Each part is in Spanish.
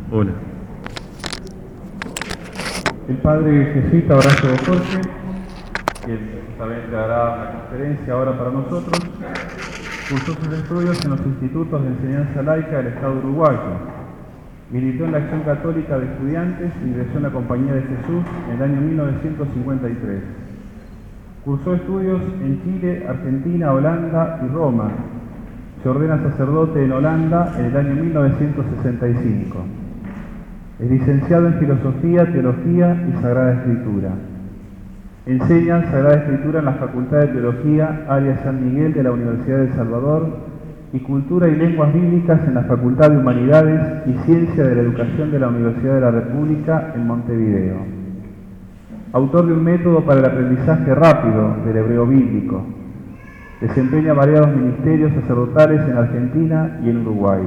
Hola. El padre jesuita Horacio Jorge, quien justamente hará una conferencia ahora para nosotros, cursó sus estudios en los institutos de enseñanza laica del Estado uruguayo. Militó en la Acción Católica de Estudiantes y ingresó en la Compañía de Jesús en el año 1953. Cursó estudios en Chile, Argentina, Holanda y Roma. Se ordena sacerdote en Holanda en el año 1965. Es licenciado en Filosofía, Teología y Sagrada Escritura. Enseña Sagrada Escritura en la Facultad de Teología, área San Miguel de la Universidad de El Salvador, y Cultura y Lenguas Bíblicas en la Facultad de Humanidades y Ciencia de la Educación de la Universidad de la República en Montevideo. Autor de un método para el aprendizaje rápido del hebreo bíblico. Desempeña variados ministerios sacerdotales en Argentina y en Uruguay.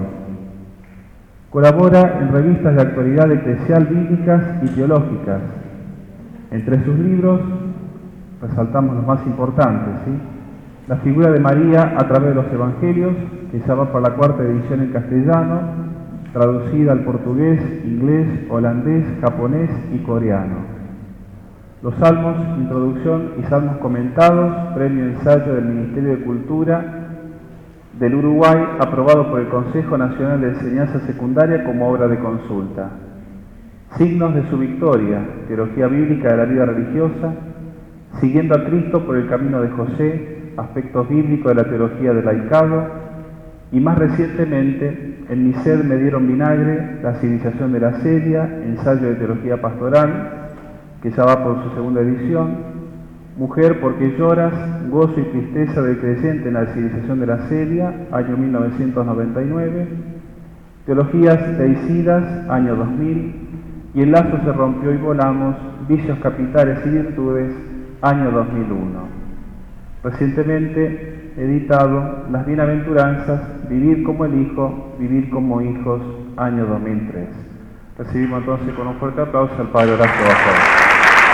Colabora en revistas de actualidad eclesial bíblicas y teológicas. Entre sus libros resaltamos los más importantes, ¿sí? La figura de María a través de los Evangelios, que ya va para la 4ª edición en castellano, traducida al portugués, inglés, holandés, japonés y coreano. Los Salmos, Introducción y Salmos Comentados, premio ensayo del Ministerio de Cultura del Uruguay, aprobado por el Consejo Nacional de Enseñanza Secundaria como obra de consulta. Signos de su victoria, Teología Bíblica de la Vida Religiosa, Siguiendo a Cristo por el Camino de José, Aspectos Bíblicos de la Teología del Laicado, y más recientemente, En mi sed me dieron vinagre, La civilización de la sedia, Ensayo de Teología Pastoral, que ya va por su 2ª edición, Mujer, porque lloras, gozo y tristeza del creyente en la civilización de la sedia, año 1999, Teologías deicidas, año 2000, y El lazo se rompió y volamos, Vicios capitales y virtudes, año 2001. Recientemente editado Las Bienaventuranzas, Vivir como el Hijo, Vivir como Hijos, año 2003. Recibimos entonces con un fuerte aplauso al Padre Horacio Bajón.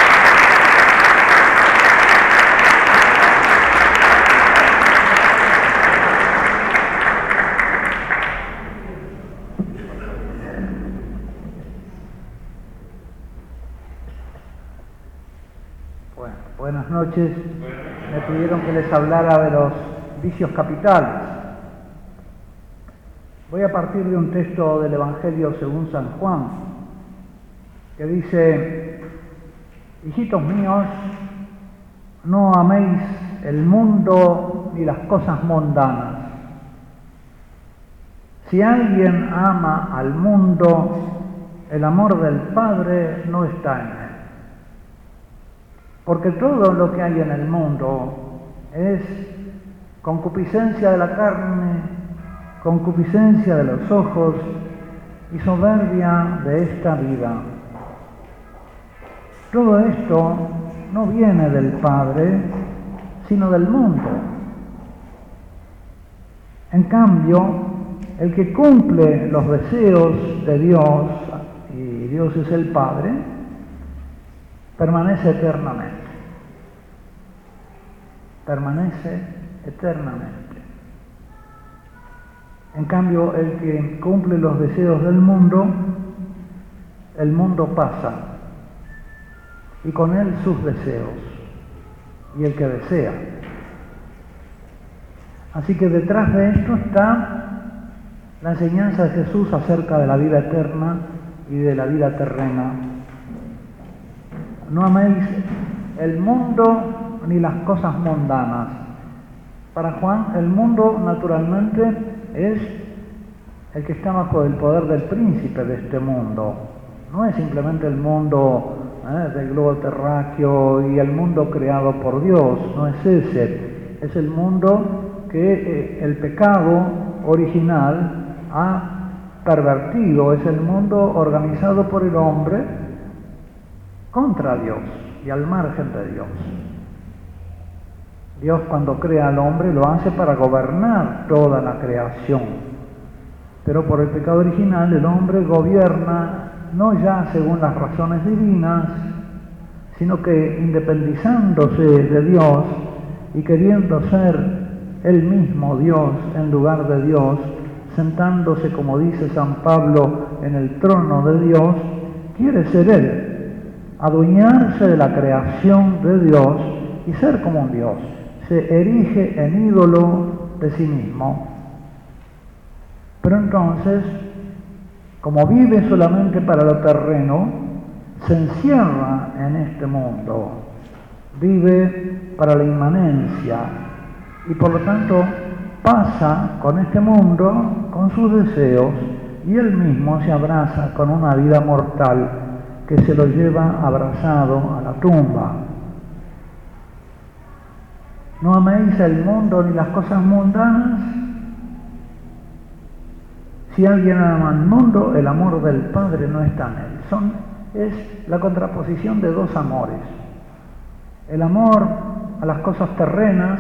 Bueno, buenas noches. Me pidieron que les hablara de los vicios capitales. Voy a partir de un texto del Evangelio según San Juan, que dice: hijitos míos, no améis el mundo ni las cosas mundanas. Si alguien ama al mundo, el amor del Padre no está en él. Porque todo lo que hay en el mundo es concupiscencia de la carne, concupiscencia de los ojos y soberbia de esta vida. Todo esto no viene del Padre, sino del mundo. En cambio, el que cumple los deseos de Dios, y Dios es el Padre, permanece eternamente. Permanece eternamente. En cambio, el que cumple los deseos del mundo, el mundo pasa, y con él sus deseos, y el que desea. Así que detrás de esto está la enseñanza de Jesús acerca de la vida eterna y de la vida terrena. No améis el mundo ni las cosas mundanas. Para Juan, el mundo naturalmente es el que está bajo el poder del príncipe de este mundo. No es simplemente el mundo del globo terráqueo y el mundo creado por Dios, no es ese. Es el mundo que el pecado original ha pervertido, es el mundo organizado por el hombre contra Dios y al margen de Dios. Dios, cuando crea al hombre, lo hace para gobernar toda la creación. Pero por el pecado original el hombre gobierna no ya según las razones divinas, sino que independizándose de Dios y queriendo ser él mismo Dios en lugar de Dios, sentándose, como dice San Pablo, en el trono de Dios, quiere ser Él, adueñarse de la creación de Dios y ser como un Dios. Se erige en ídolo de sí mismo. Pero entonces, como vive solamente para lo terreno, se encierra en este mundo, vive para la inmanencia y por lo tanto pasa con este mundo, con sus deseos, y él mismo se abraza con una vida mortal que se lo lleva abrazado a la tumba. No améis el mundo ni las cosas mundanas. Si alguien ama al mundo, el amor del Padre no está en él. Es la contraposición de dos amores. El amor a las cosas terrenas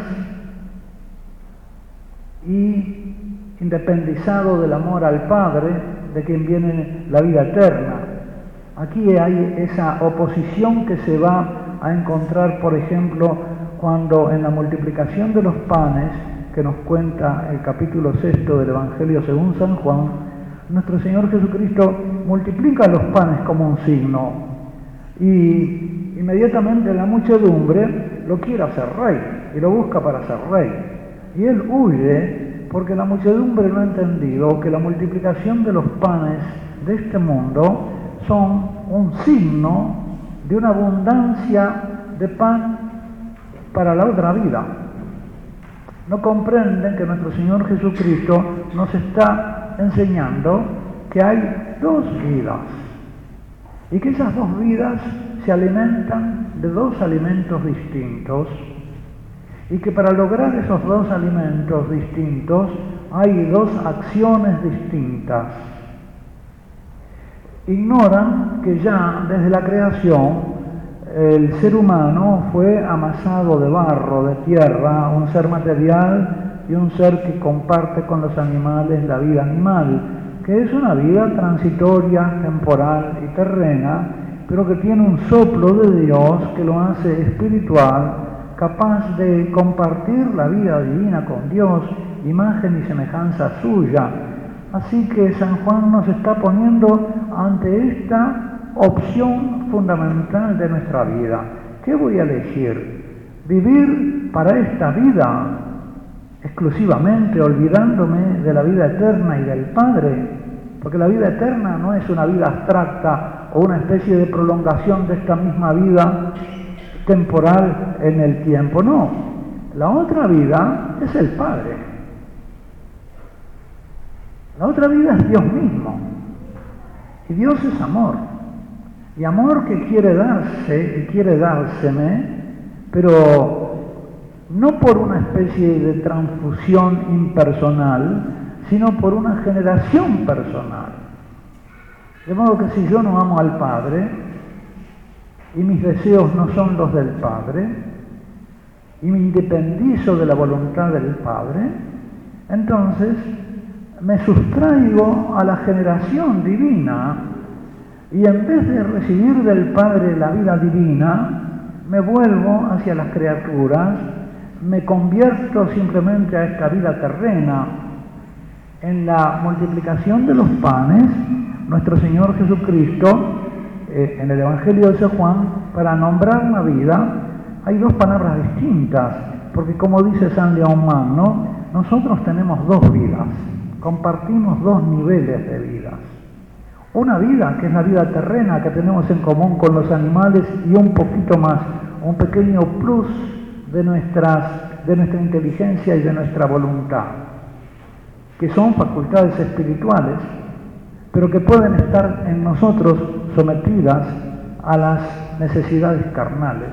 y independizado del amor al Padre, de quien viene la vida eterna. Aquí hay esa oposición que se va a encontrar, por ejemplo, cuando en la multiplicación de los panes, que nos cuenta el capítulo 6 del Evangelio según San Juan, nuestro Señor Jesucristo multiplica los panes como un signo y inmediatamente la muchedumbre lo quiere hacer rey y lo busca para ser rey. Y él huye porque la muchedumbre no ha entendido que la multiplicación de los panes de este mundo son un signo de una abundancia de pan para la otra vida. No comprenden que nuestro Señor Jesucristo nos está enseñando que hay dos vidas y que esas dos vidas se alimentan de dos alimentos distintos y que para lograr esos dos alimentos distintos hay dos acciones distintas. Ignoran que ya desde la creación el ser humano fue amasado de barro, de tierra, un ser material y un ser que comparte con los animales la vida animal, que es una vida transitoria, temporal y terrena, pero que tiene un soplo de Dios que lo hace espiritual, capaz de compartir la vida divina con Dios, imagen y semejanza suya. Así que San Juan nos está poniendo ante esta opción fundamental de nuestra vida. ¿Qué voy a elegir? ¿Vivir para esta vida exclusivamente, olvidándome de la vida eterna y del Padre? Porque la vida eterna no es una vida abstracta o una especie de prolongación de esta misma vida temporal en el tiempo. No, la otra vida es el Padre. La otra vida es Dios mismo. Y Dios es amor. Y amor que quiere darse y quiere dárseme, pero no por una especie de transfusión impersonal, sino por una generación personal. De modo que si yo no amo al Padre, y mis deseos no son los del Padre, y me independizo de la voluntad del Padre, entonces me sustraigo a la generación divina, y en vez de recibir del Padre la vida divina, me vuelvo hacia las criaturas, me convierto simplemente a esta vida terrena. En la multiplicación de los panes, nuestro Señor Jesucristo, en el Evangelio de San Juan, para nombrar la vida, hay dos palabras distintas, porque como dice San León Magno, nosotros tenemos dos vidas, compartimos dos niveles de vidas. Una vida que es la vida terrena que tenemos en común con los animales y un poquito más, un pequeño plus de nuestra inteligencia y de nuestra voluntad, que son facultades espirituales, pero que pueden estar en nosotros sometidas a las necesidades carnales,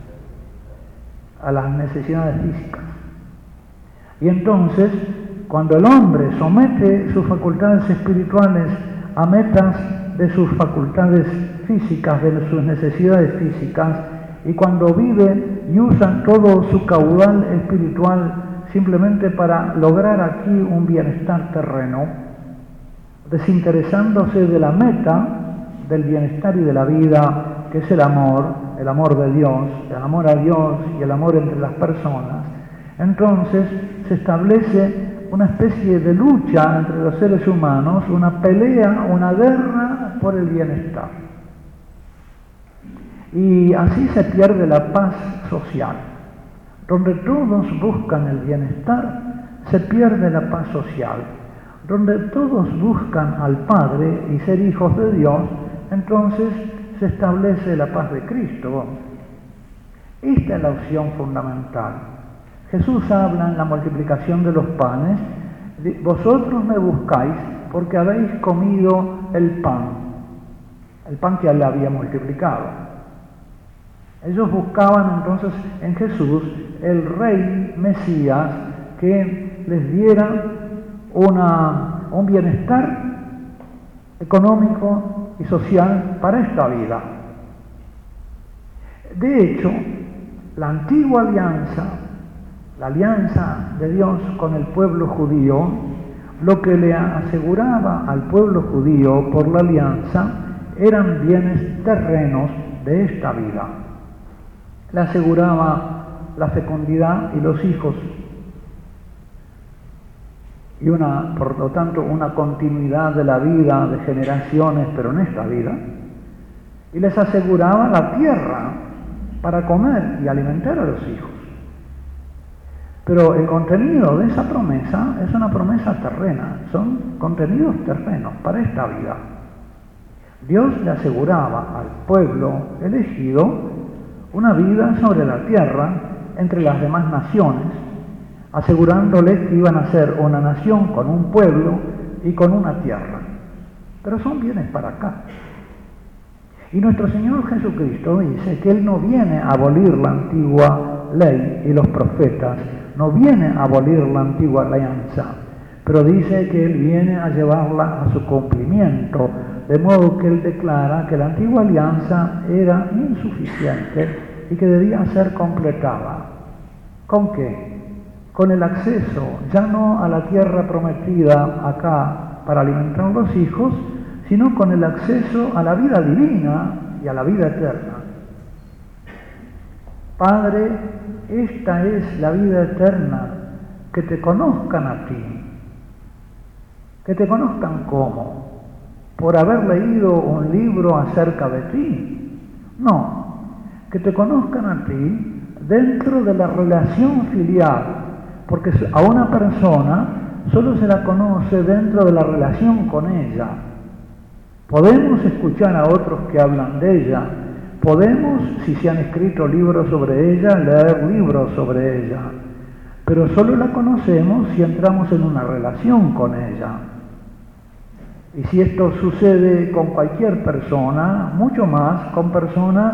a las necesidades físicas. Y entonces, cuando el hombre somete sus facultades espirituales a metas de sus facultades físicas, de sus necesidades físicas, y cuando vive y usa todo su caudal espiritual simplemente para lograr aquí un bienestar terreno, desinteresándose de la meta del bienestar y de la vida, que es el amor de Dios, el amor a Dios y el amor entre las personas, entonces se establece una especie de lucha entre los seres humanos, una pelea, una guerra por el bienestar. Y así se pierde la paz social. Donde todos buscan el bienestar, se pierde la paz social. Donde todos buscan al Padre y ser hijos de Dios, entonces se establece la paz de Cristo. Esta es la opción fundamental. Jesús habla en la multiplicación de los panes: vosotros me buscáis porque habéis comido el pan que Él había multiplicado. Ellos buscaban entonces en Jesús el Rey Mesías que les diera un bienestar económico y social para esta vida. De hecho, la antigua alianza, la alianza de Dios con el pueblo judío, lo que le aseguraba al pueblo judío por la alianza eran bienes terrenos de esta vida. Le aseguraba la fecundidad y los hijos, y por lo tanto una continuidad de la vida de generaciones, pero en esta vida, y les aseguraba la tierra para comer y alimentar a los hijos. Pero el contenido de esa promesa es una promesa terrena, son contenidos terrenos para esta vida. Dios le aseguraba al pueblo elegido una vida sobre la tierra entre las demás naciones, asegurándoles que iban a ser una nación con un pueblo y con una tierra. Pero son bienes para acá. Y nuestro Señor Jesucristo dice que Él no viene a abolir la antigua ley y los profetas, no viene a abolir la antigua alianza, pero dice que Él viene a llevarla a su cumplimiento, de modo que Él declara que la antigua alianza era insuficiente y que debía ser completada. ¿Con qué? Con el acceso ya no a la tierra prometida acá para alimentar a los hijos, sino con el acceso a la vida divina y a la vida eterna. Padre, esta es la vida eterna, que te conozcan a ti. Que te conozcan ¿cómo? ¿Por haber leído un libro acerca de ti? No, que te conozcan a ti dentro de la relación filial, porque a una persona solo se la conoce dentro de la relación con ella. Podemos escuchar a otros que hablan de ella, podemos, si se han escrito libros sobre ella, leer libros sobre ella, pero solo la conocemos si entramos en una relación con ella. Y si esto sucede con cualquier persona, mucho más con personas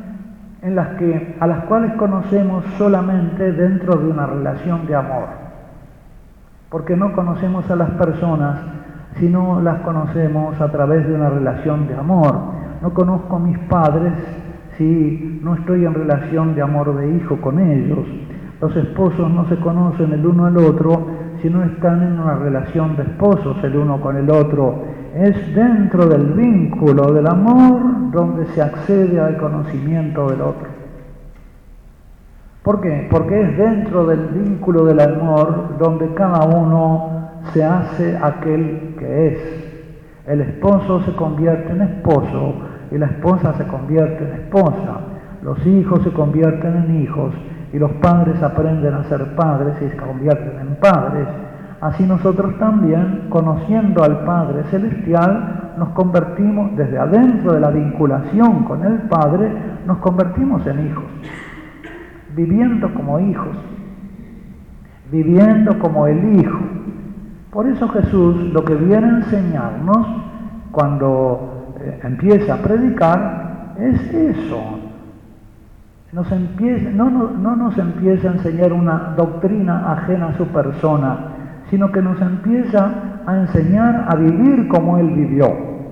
a las cuales conocemos solamente dentro de una relación de amor. Porque no conocemos a las personas si no las conocemos a través de una relación de amor. No conozco a mis padres si no estoy en relación de amor de hijo con ellos. Los esposos no se conocen el uno al otro si no están en una relación de esposos el uno con el otro. Es dentro del vínculo del amor donde se accede al conocimiento del otro. ¿Por qué? Porque es dentro del vínculo del amor donde cada uno se hace aquel que es. El esposo se convierte en esposo y la esposa se convierte en esposa. Los hijos se convierten en hijos y los padres aprenden a ser padres y se convierten en padres. Así nosotros también, conociendo al Padre Celestial, nos convertimos desde adentro de la vinculación con el Padre, nos convertimos en hijos, viviendo como hijos, viviendo como el Hijo. Por eso Jesús lo que viene a enseñarnos cuando empieza a predicar es eso. No nos empieza a enseñar una doctrina ajena a su persona, sino que nos empieza a enseñar a vivir como Él vivió.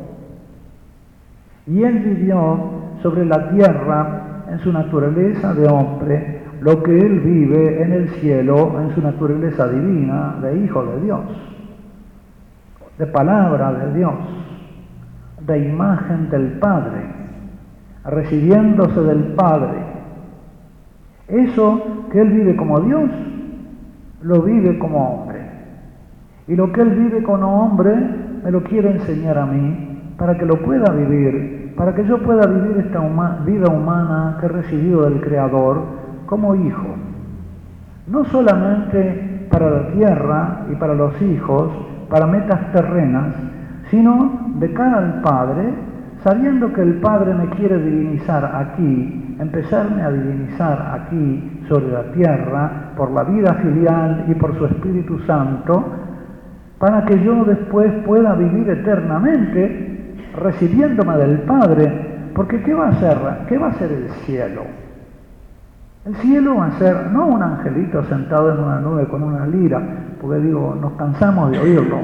Y Él vivió sobre la tierra en su naturaleza de hombre, lo que Él vive en el cielo en su naturaleza divina de Hijo de Dios, de palabra de Dios, de imagen del Padre, recibiéndose del Padre. Eso que Él vive como Dios, lo vive como hombre. Y lo que Él vive como hombre me lo quiere enseñar a mí para que lo pueda vivir, para que yo pueda vivir esta vida humana que he recibido del Creador como hijo. No solamente para la tierra y para los hijos, para metas terrenas, sino de cara al Padre, sabiendo que el Padre me quiere divinizar aquí, empezarme a divinizar aquí sobre la tierra, por la vida filial y por su Espíritu Santo, para que yo después pueda vivir eternamente recibiéndome del Padre. Porque ¿qué va a hacer? ¿Qué va a ser el cielo? El cielo va a ser no un angelito sentado en una nube con una lira, porque digo, nos cansamos de oírlo.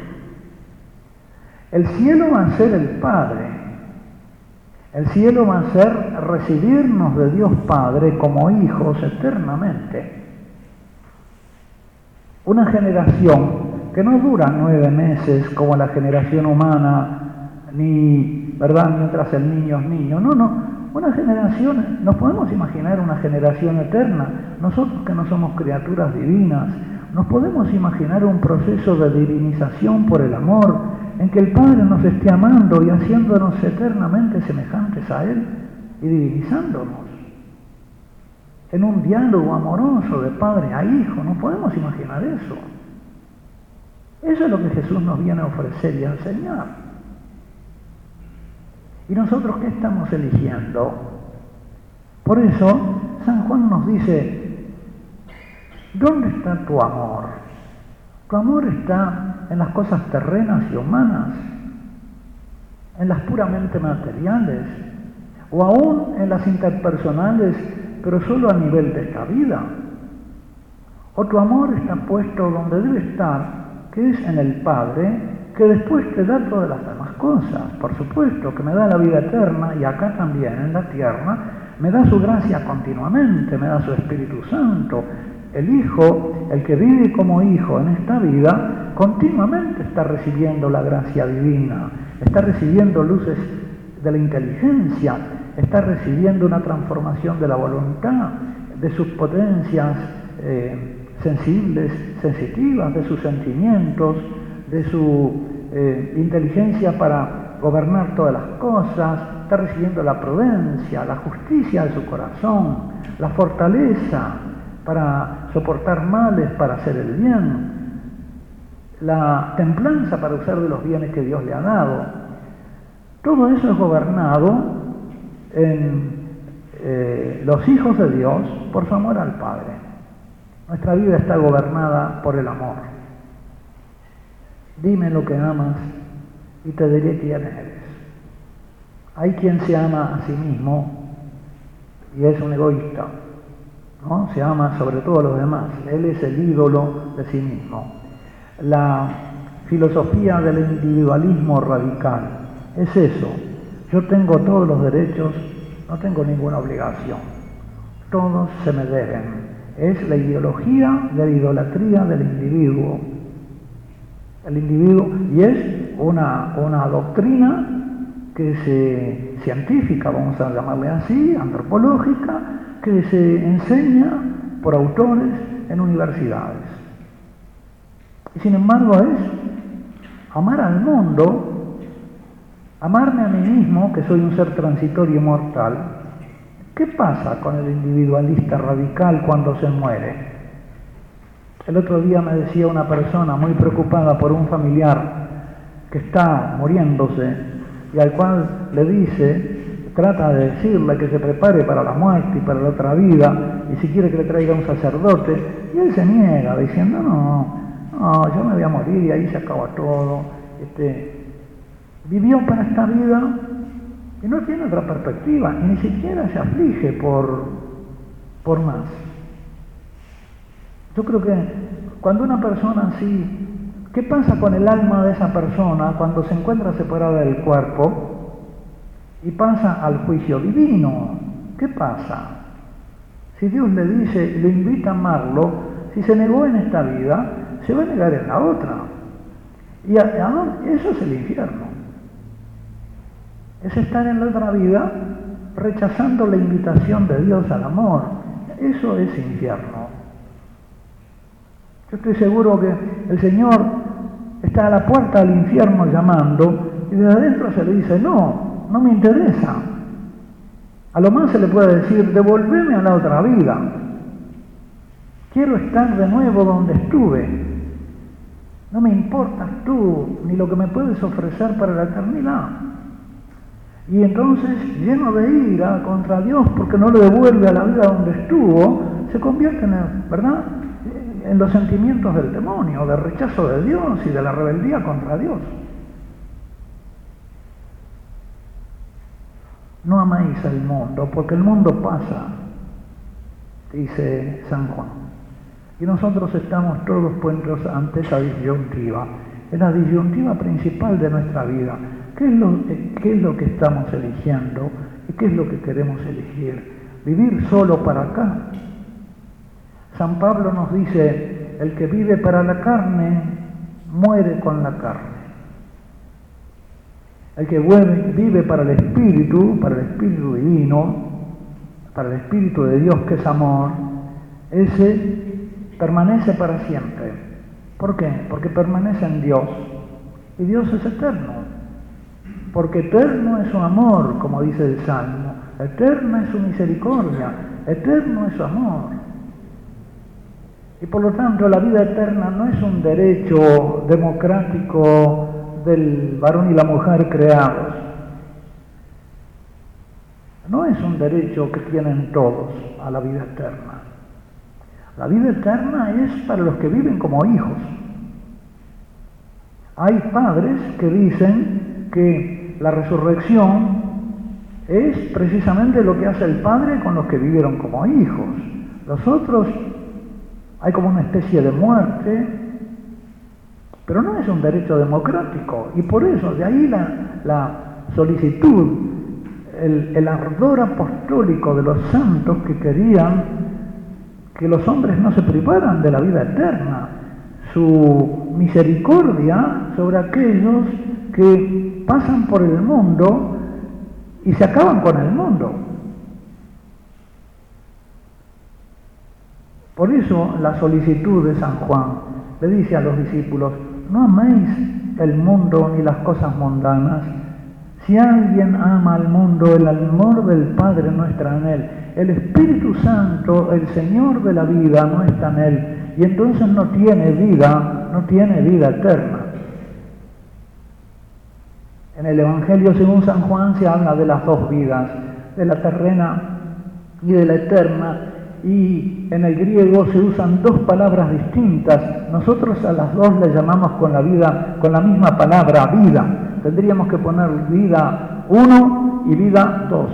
El cielo va a ser el Padre. El cielo va a ser recibirnos de Dios Padre como hijos eternamente. Una generación que no dura 9 meses como la generación humana, ni, ¿verdad?, mientras el niño es niño. No. Una generación, nos podemos imaginar una generación eterna. Nosotros que no somos criaturas divinas, nos podemos imaginar un proceso de divinización por el amor, en que el Padre nos esté amando y haciéndonos eternamente semejantes a Él y divinizándonos. En un diálogo amoroso de padre a hijo, no podemos imaginar eso. Eso es lo que Jesús nos viene a ofrecer y a enseñar. ¿Y nosotros qué estamos eligiendo? Por eso, San Juan nos dice, ¿dónde está tu amor? Tu amor está en las cosas terrenas y humanas, en las puramente materiales, o aún en las interpersonales, pero solo a nivel de esta vida. O tu amor está puesto donde debe estar, que es en el Padre, que después te da todas las demás cosas. Por supuesto, que me da la vida eterna, y acá también, en la tierra, me da su gracia continuamente, me da su Espíritu Santo. El Hijo, el que vive como hijo en esta vida, continuamente está recibiendo la gracia divina, está recibiendo luces de la inteligencia, está recibiendo una transformación de la voluntad, de sus potencias sensibles, sensitivas, de sus sentimientos, de su inteligencia para gobernar todas las cosas, está recibiendo la prudencia, la justicia de su corazón, la fortaleza para soportar males, para hacer el bien, la templanza para usar de los bienes que Dios le ha dado. Todo eso es gobernado en los hijos de Dios por su amor al Padre. Nuestra vida está gobernada por el amor. Dime lo que amas y te diré quién eres. Hay quien se ama a sí mismo y es un egoísta, ¿no? Se ama sobre todo a los demás. Él es el ídolo de sí mismo. La filosofía del individualismo radical es eso. Yo tengo todos los derechos, no tengo ninguna obligación. Todos se me deben. Es la ideología de la idolatría del individuo. El individuo, y es una doctrina que es científica, vamos a llamarle así, antropológica, que se enseña por autores en universidades. Y sin embargo es amar al mundo, amarme a mí mismo, que soy un ser transitorio y mortal. ¿Qué pasa con el individualista radical cuando se muere? El otro día me decía una persona muy preocupada por un familiar que está muriéndose y al cual le dice, trata de decirle que se prepare para la muerte y para la otra vida, y si quiere que le traiga un sacerdote, y él se niega diciendo, no, yo me voy a morir y ahí se acaba todo. Vivió para esta vida y no tiene otra perspectiva, y ni siquiera se aflige por más. Yo creo que cuando una persona así, ¿qué pasa con el alma de esa persona cuando se encuentra separada del cuerpo y pasa al juicio divino? ¿Qué pasa? Si Dios le dice, le invita a amarlo, si se negó en esta vida, se va a negar en la otra. Y eso es el infierno. Es estar en la otra vida rechazando la invitación de Dios al amor. Eso es infierno. Yo estoy seguro que el Señor está a la puerta del infierno llamando, y desde adentro se le dice, no, no me interesa. A lo más se le puede decir, devolveme a la otra vida. Quiero estar de nuevo donde estuve. No me importas tú, ni lo que me puedes ofrecer para la eternidad. Y entonces, lleno de ira contra Dios, porque no lo devuelve a la vida donde estuvo, se convierte ¿verdad?, en los sentimientos del demonio, de rechazo de Dios y de la rebeldía contra Dios. No améis el mundo, porque el mundo pasa, dice San Juan. Y nosotros estamos todos puestos ante esa disyuntiva. Es la disyuntiva principal de nuestra vida. ¿Qué es lo que estamos eligiendo? ¿Y qué es lo que queremos elegir? ¿Vivir solo para acá? San Pablo nos dice, el que vive para la carne, muere con la carne. El que vive para el Espíritu divino, para el Espíritu de Dios que es amor, ese permanece para siempre. ¿Por qué? Porque permanece en Dios. Y Dios es eterno. Porque eterno es su amor, como dice el Salmo. Eterna es su misericordia. Eterno es su amor. Y por lo tanto la vida eterna no es un derecho democrático del varón y la mujer creados. No es un derecho que tienen todos a la vida eterna. La vida eterna es para los que viven como hijos. Hay padres que dicen que la resurrección es precisamente lo que hace el Padre con los que vivieron como hijos. Los otros, hay como una especie de muerte, pero no es un derecho democrático. Y por eso, de ahí la solicitud, el ardor apostólico de los santos que querían que los hombres no se privaran de la vida eterna, su misericordia sobre aquellos que pasan por el mundo y se acaban con el mundo. Por eso la solicitud de San Juan le dice a los discípulos, no améis el mundo ni las cosas mundanas. Si alguien ama al mundo, el amor del Padre no está en él. El Espíritu Santo, el Señor de la vida, no está en él. Y entonces no tiene vida eterna. En el Evangelio según San Juan se habla de las dos vidas, de la terrena y de la eterna, y en el griego se usan dos palabras distintas. Nosotros a las dos le llamamos con la misma palabra, vida. Tendríamos que poner vida 1 y vida 2.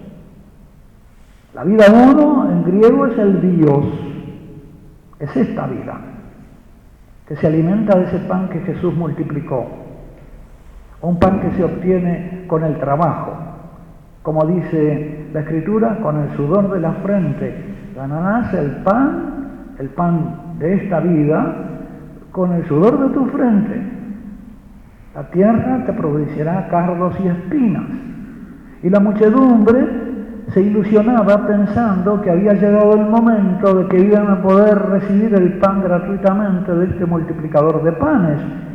La vida 1 en griego es el bios, es esta vida, que se alimenta de ese pan que Jesús multiplicó. Un pan que se obtiene con el trabajo, como dice la Escritura, con el sudor de la frente. Ganarás el pan de esta vida, con el sudor de tu frente. La tierra te producirá cardos y espinas. Y la muchedumbre se ilusionaba pensando que había llegado el momento de que iban a poder recibir el pan gratuitamente de este multiplicador de panes.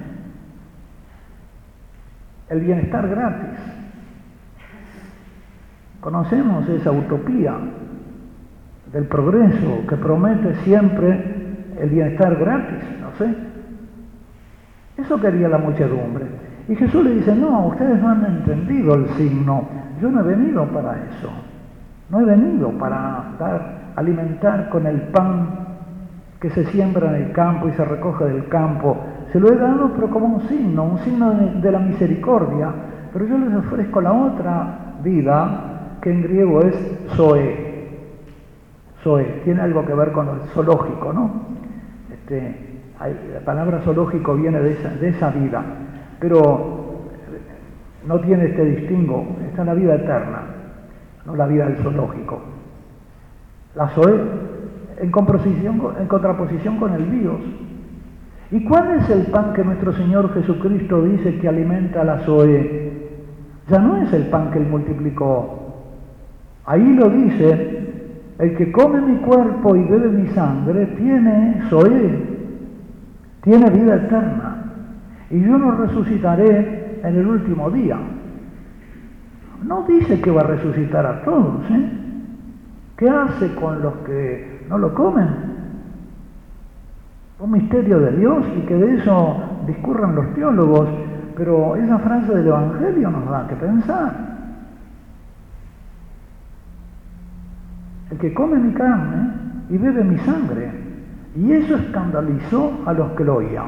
El bienestar gratis. Conocemos esa utopía del progreso que promete siempre el bienestar gratis, ¿no sé? Eso quería la muchedumbre. Y Jesús le dice, no, ustedes no han entendido el signo. Yo no he venido para eso. No he venido para alimentar con el pan que se siembra en el campo y se recoge del campo. Se lo he dado, pero como un signo de la misericordia. Pero yo les ofrezco la otra vida, que en griego es zoe. Zoe, tiene algo que ver con el zoológico, ¿no? La palabra zoológico viene de esa vida, pero no tiene este distingo. Esta es la vida eterna, no la vida del zoológico. La zoe en contraposición con el bios. ¿Y cuál es el pan que nuestro Señor Jesucristo dice que alimenta a la zoe? Ya no es el pan que Él multiplicó. Ahí lo dice, el que come mi cuerpo y bebe mi sangre tiene zoe, tiene vida eterna. y yo los resucitaré en el último día. No dice que va a resucitar a todos, ¿eh? ¿Qué hace con los que no lo comen? Un misterio de Dios, y que de eso discurran los teólogos, pero esa frase del Evangelio nos da que pensar. El que come mi carne y bebe mi sangre, y eso escandalizó a los que lo oían.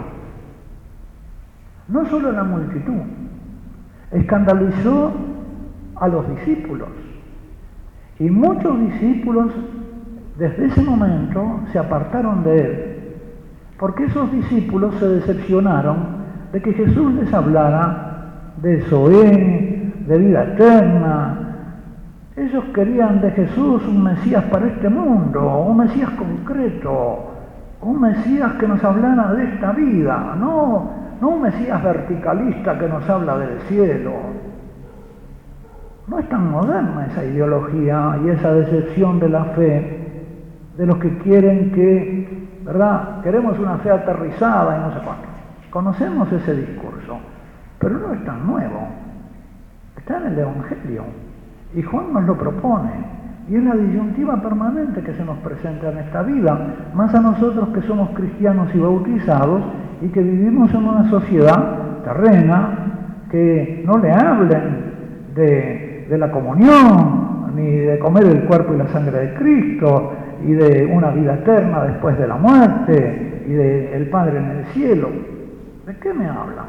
No solo a la multitud, escandalizó a los discípulos. Y muchos discípulos desde ese momento se apartaron de él, porque esos discípulos se decepcionaron de que Jesús les hablara de Zoé, de vida eterna. Ellos querían de Jesús un Mesías para este mundo, un Mesías concreto, un Mesías que nos hablara de esta vida, no un Mesías verticalista que nos habla del cielo. No es tan moderna esa ideología y esa decepción de la fe de los que quieren que, ¿verdad? Queremos una fe aterrizada y no sé cuánto. Conocemos ese discurso, pero no es tan nuevo. Está en el Evangelio y Juan nos lo propone. Y es la disyuntiva permanente que se nos presenta en esta vida, más a nosotros que somos cristianos y bautizados y que vivimos en una sociedad terrena, que no le hablen de la comunión, ni de comer el cuerpo y la sangre de Cristo, y de una vida eterna después de la muerte, y del Padre en el cielo. ¿De qué me hablan?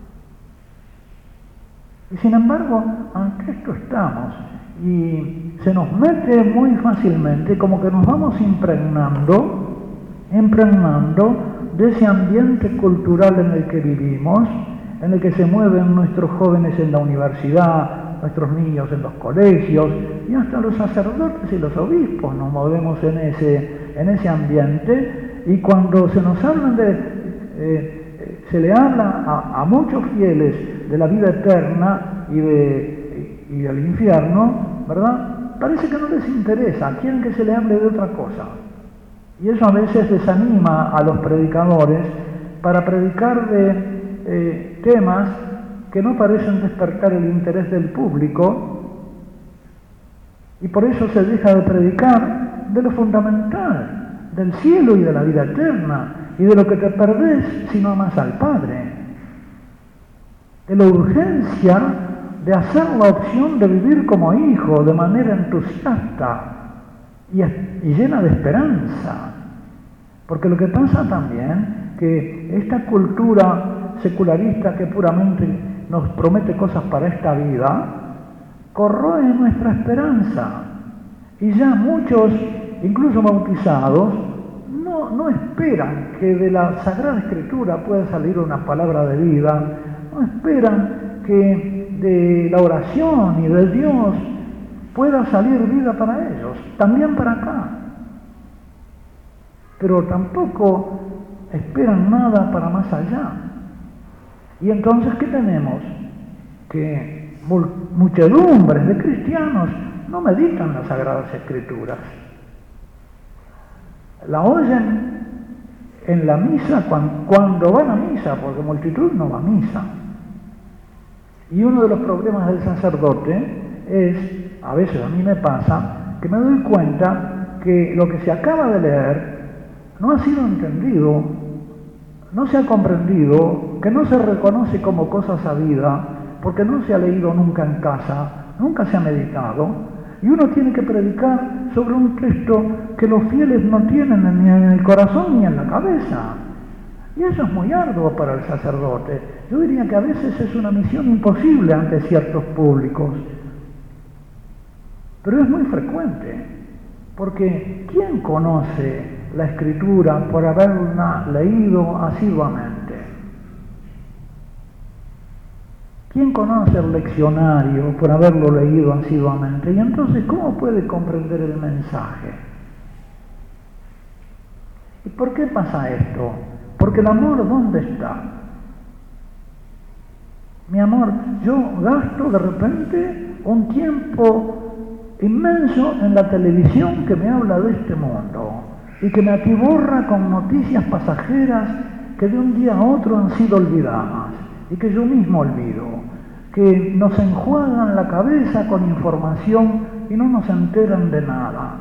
Y sin embargo, ante esto estamos, y se nos mete muy fácilmente, como que nos vamos impregnando de ese ambiente cultural en el que vivimos, en el que se mueven nuestros jóvenes en la universidad, nuestros niños en los colegios, y hasta los sacerdotes y los obispos nos movemos en ese ambiente, y cuando se nos hablan se le habla a muchos fieles de la vida eterna y del infierno, ¿verdad? Parece que no les interesa, quieren que se le hable de otra cosa. Y eso a veces desanima a los predicadores para predicar de temas que no parecen despertar el interés del público, y por eso se deja de predicar de lo fundamental, del cielo y de la vida eterna, y de lo que te perdés si no amas al Padre, de la urgencia de hacer la opción de vivir como hijo de manera entusiasta y llena de esperanza. Porque lo que pasa también, que esta cultura secularista que puramente nos promete cosas para esta vida, corroe nuestra esperanza. Y ya muchos, incluso bautizados, no esperan que de la Sagrada Escritura pueda salir una palabra de vida, no esperan que de la oración y de Dios pueda salir vida para ellos, también para acá. Pero tampoco esperan nada para más allá. Y entonces, ¿qué tenemos? Que muchedumbres de cristianos no meditan las Sagradas Escrituras. La oyen en la misa cuando van a misa, porque multitud no va a misa. Y uno de los problemas del sacerdote es, a veces a mí me pasa, que me doy cuenta que lo que se acaba de leer no ha sido entendido, no se ha comprendido, que no se reconoce como cosa sabida, porque no se ha leído nunca en casa, nunca se ha meditado, y uno tiene que predicar sobre un texto que los fieles no tienen ni en el corazón ni en la cabeza. Y eso es muy arduo para el sacerdote. Yo diría que a veces es una misión imposible ante ciertos públicos. Pero es muy frecuente, porque ¿quién conoce la Escritura por haberla leído asiduamente? ¿Quién conoce el leccionario por haberlo leído asiduamente? Y entonces, ¿cómo puede comprender el mensaje? ¿Y por qué pasa esto? Porque el amor, ¿dónde está? Mi amor, yo gasto de repente un tiempo inmenso en la televisión que me habla de este mundo y que me atiborra con noticias pasajeras que de un día a otro han sido olvidadas y que yo mismo olvido, que nos enjuagan la cabeza con información y no nos enteran de nada.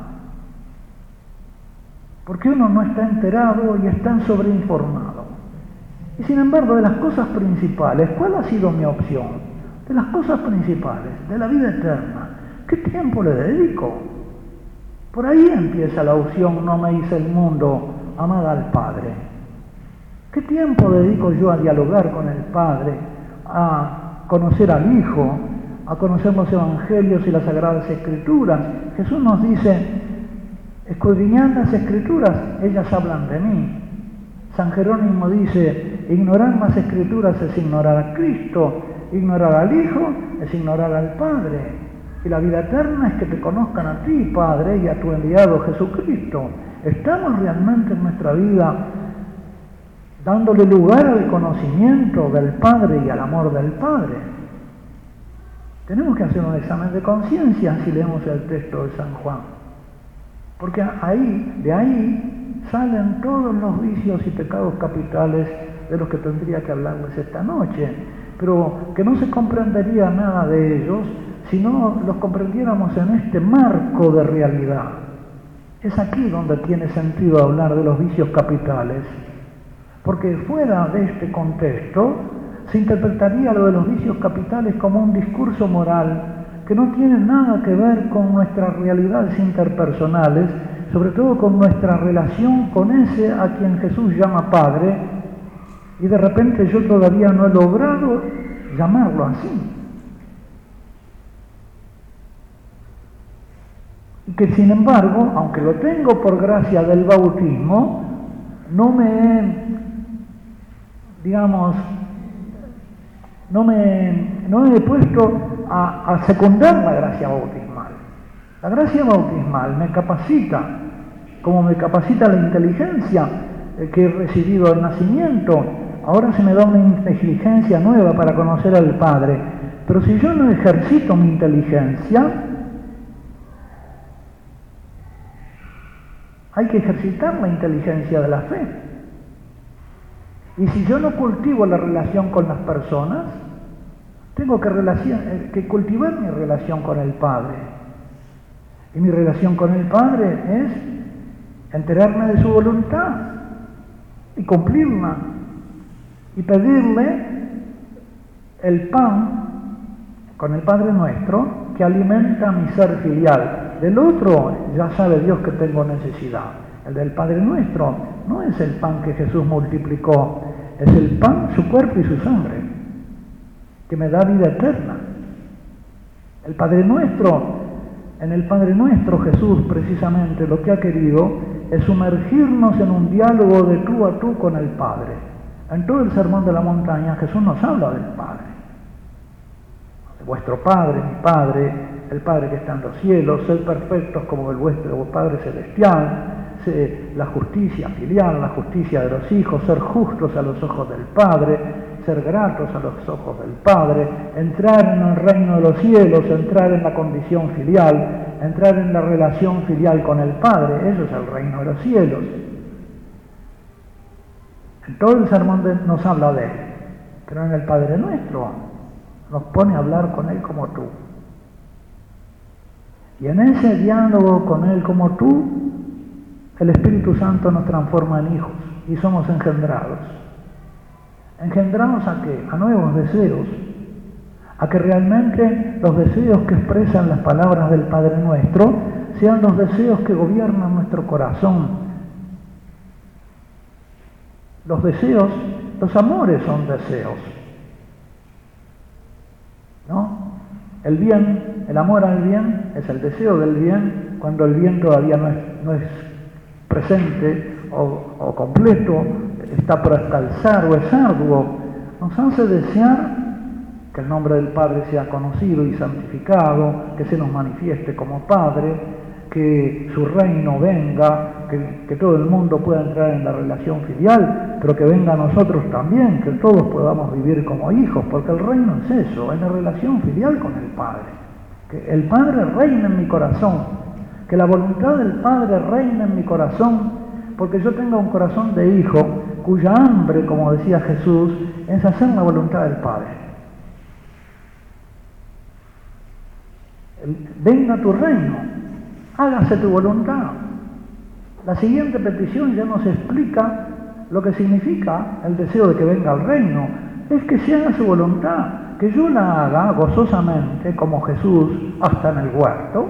Porque uno no está enterado y está sobreinformado. Y sin embargo, de las cosas principales, ¿cuál ha sido mi opción? De las cosas principales, de la vida eterna, ¿qué tiempo le dedico? Por ahí empieza la opción, no me hice el mundo, amada al Padre. ¿Qué tiempo dedico yo a dialogar con el Padre, a conocer al Hijo, a conocer los Evangelios y las Sagradas Escrituras? Jesús nos dice, escudriñad las Escrituras, ellas hablan de mí. San Jerónimo dice, ignorar las Escrituras es ignorar a Cristo, ignorar al Hijo es ignorar al Padre. Y la vida eterna es que te conozcan a ti, Padre, y a tu enviado Jesucristo. ¿Estamos realmente en nuestra vida dándole lugar al conocimiento del Padre y al amor del Padre? Tenemos que hacer un examen de conciencia si leemos el texto de San Juan. Porque de ahí salen todos los vicios y pecados capitales de los que tendría que hablarles esta noche, pero que no se comprendería nada de ellos si no los comprendiéramos en este marco de realidad. Es aquí donde tiene sentido hablar de los vicios capitales, porque fuera de este contexto se interpretaría lo de los vicios capitales como un discurso moral que no tiene nada que ver con nuestras realidades interpersonales, sobre todo con nuestra relación con ese a quien Jesús llama Padre, y de repente yo todavía no he logrado llamarlo así. Y que sin embargo, aunque lo tengo por gracia del bautismo, no me he puesto a secundar la gracia bautismal. La gracia bautismal me capacita, como me capacita la inteligencia que he recibido al nacimiento. Ahora se me da una inteligencia nueva para conocer al Padre. Pero si yo no ejercito mi inteligencia, hay que ejercitar la inteligencia de la fe. Y si yo no cultivo la relación con las personas, tengo que cultivar mi relación con el Padre. Y mi relación con el Padre es enterarme de su voluntad y cumplirla y pedirle el pan con el Padre nuestro que alimenta mi ser filial. Del otro ya sabe Dios que tengo necesidad. El del Padre nuestro no es el pan que Jesús multiplicó, es el pan, su cuerpo y su sangre, que me da vida eterna. El Padre nuestro, en el Padre nuestro Jesús precisamente lo que ha querido es sumergirnos en un diálogo de tú a tú con el Padre. En todo el Sermón de la Montaña Jesús nos habla del Padre. Vuestro Padre, mi Padre, el Padre que está en los cielos, sed perfectos como el vuestro Padre celestial, la justicia filial, la justicia de los hijos, ser justos a los ojos del Padre, ser gratos a los ojos del Padre, entrar en el reino de los cielos, entrar en la condición filial, entrar en la relación filial con el Padre. Eso es el reino de los cielos. En todo el sermón nos habla de Él, pero en el Padre nuestro nos pone a hablar con Él como tú. Y en ese diálogo con Él como tú, el Espíritu Santo nos transforma en hijos y somos engendrados. ¿Engendrados a qué? A nuevos deseos. A que realmente los deseos que expresan las palabras del Padre Nuestro sean los deseos que gobiernan nuestro corazón. Los deseos, los amores son deseos, ¿no? El bien, el amor al bien es el deseo del bien cuando el bien todavía no es presente o completo, está por alcanzar o es arduo. Nos hace desear que el nombre del Padre sea conocido y santificado, que se nos manifieste como Padre, que su reino venga, que todo el mundo pueda entrar en la relación filial, pero que venga a nosotros también, que todos podamos vivir como hijos, porque el reino es eso, es la relación filial con el Padre. Que el Padre reine en mi corazón, que la voluntad del Padre reine en mi corazón, porque yo tenga un corazón de hijo, cuya hambre, como decía Jesús, es hacer la voluntad del Padre. Venga tu reino, hágase tu voluntad. La siguiente petición ya nos explica lo que significa el deseo de que venga el reino. Es que se haga su voluntad, que yo la haga gozosamente como Jesús hasta en el huerto,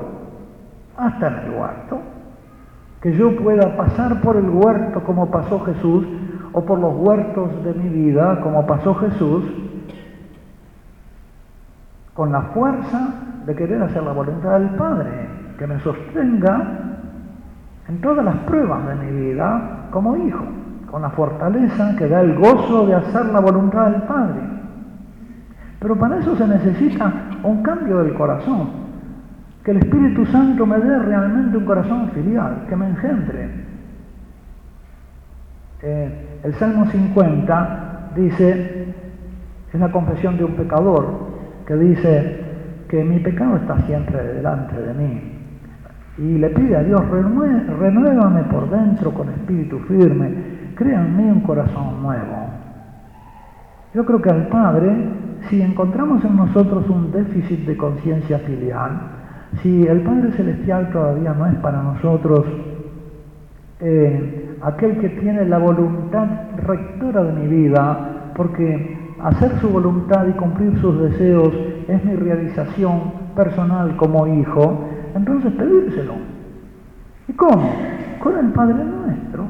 que yo pueda pasar por el huerto como pasó Jesús, o por los huertos de mi vida como pasó Jesús, con la fuerza de querer hacer la voluntad del Padre, que me sostenga en todas las pruebas de mi vida como hijo, con la fortaleza que da el gozo de hacer la voluntad del Padre. Pero para eso se necesita un cambio del corazón, que el Espíritu Santo me dé realmente un corazón filial, que me engendre. El Salmo 50 dice, es la confesión de un pecador, que dice que mi pecado está siempre delante de mí. Y le pide a Dios, renuévame por dentro con espíritu firme, crea en mí un corazón nuevo. Yo creo que al Padre, si encontramos en nosotros un déficit de conciencia filial, si el Padre Celestial todavía no es para nosotros aquel que tiene la voluntad rectora de mi vida, porque hacer su voluntad y cumplir sus deseos es mi realización personal como hijo, entonces pedírselo. ¿Y cómo? Con el Padre Nuestro.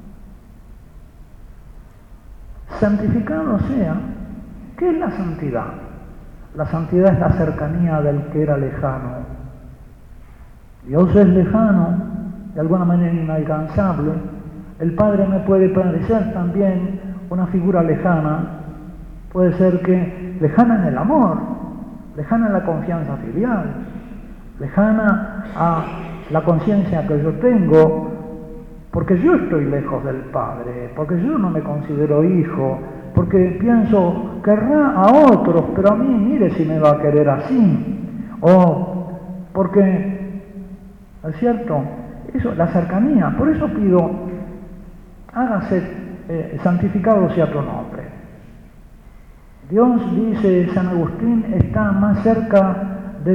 Santificado sea. ¿Qué es la santidad? La santidad es la cercanía del que era lejano. Dios es lejano, de alguna manera inalcanzable. El Padre me puede parecer también una figura lejana. Puede ser que lejana en el amor, lejana en la confianza filial, lejana a la conciencia que yo tengo, porque yo estoy lejos del Padre, porque yo no me considero hijo, porque pienso, querrá a otros, pero a mí mire si me va a querer así, o porque, ¿es cierto? Eso, la cercanía, por eso pido, hágase, santificado sea tu nombre. Dios, dice San Agustín, está más cerca de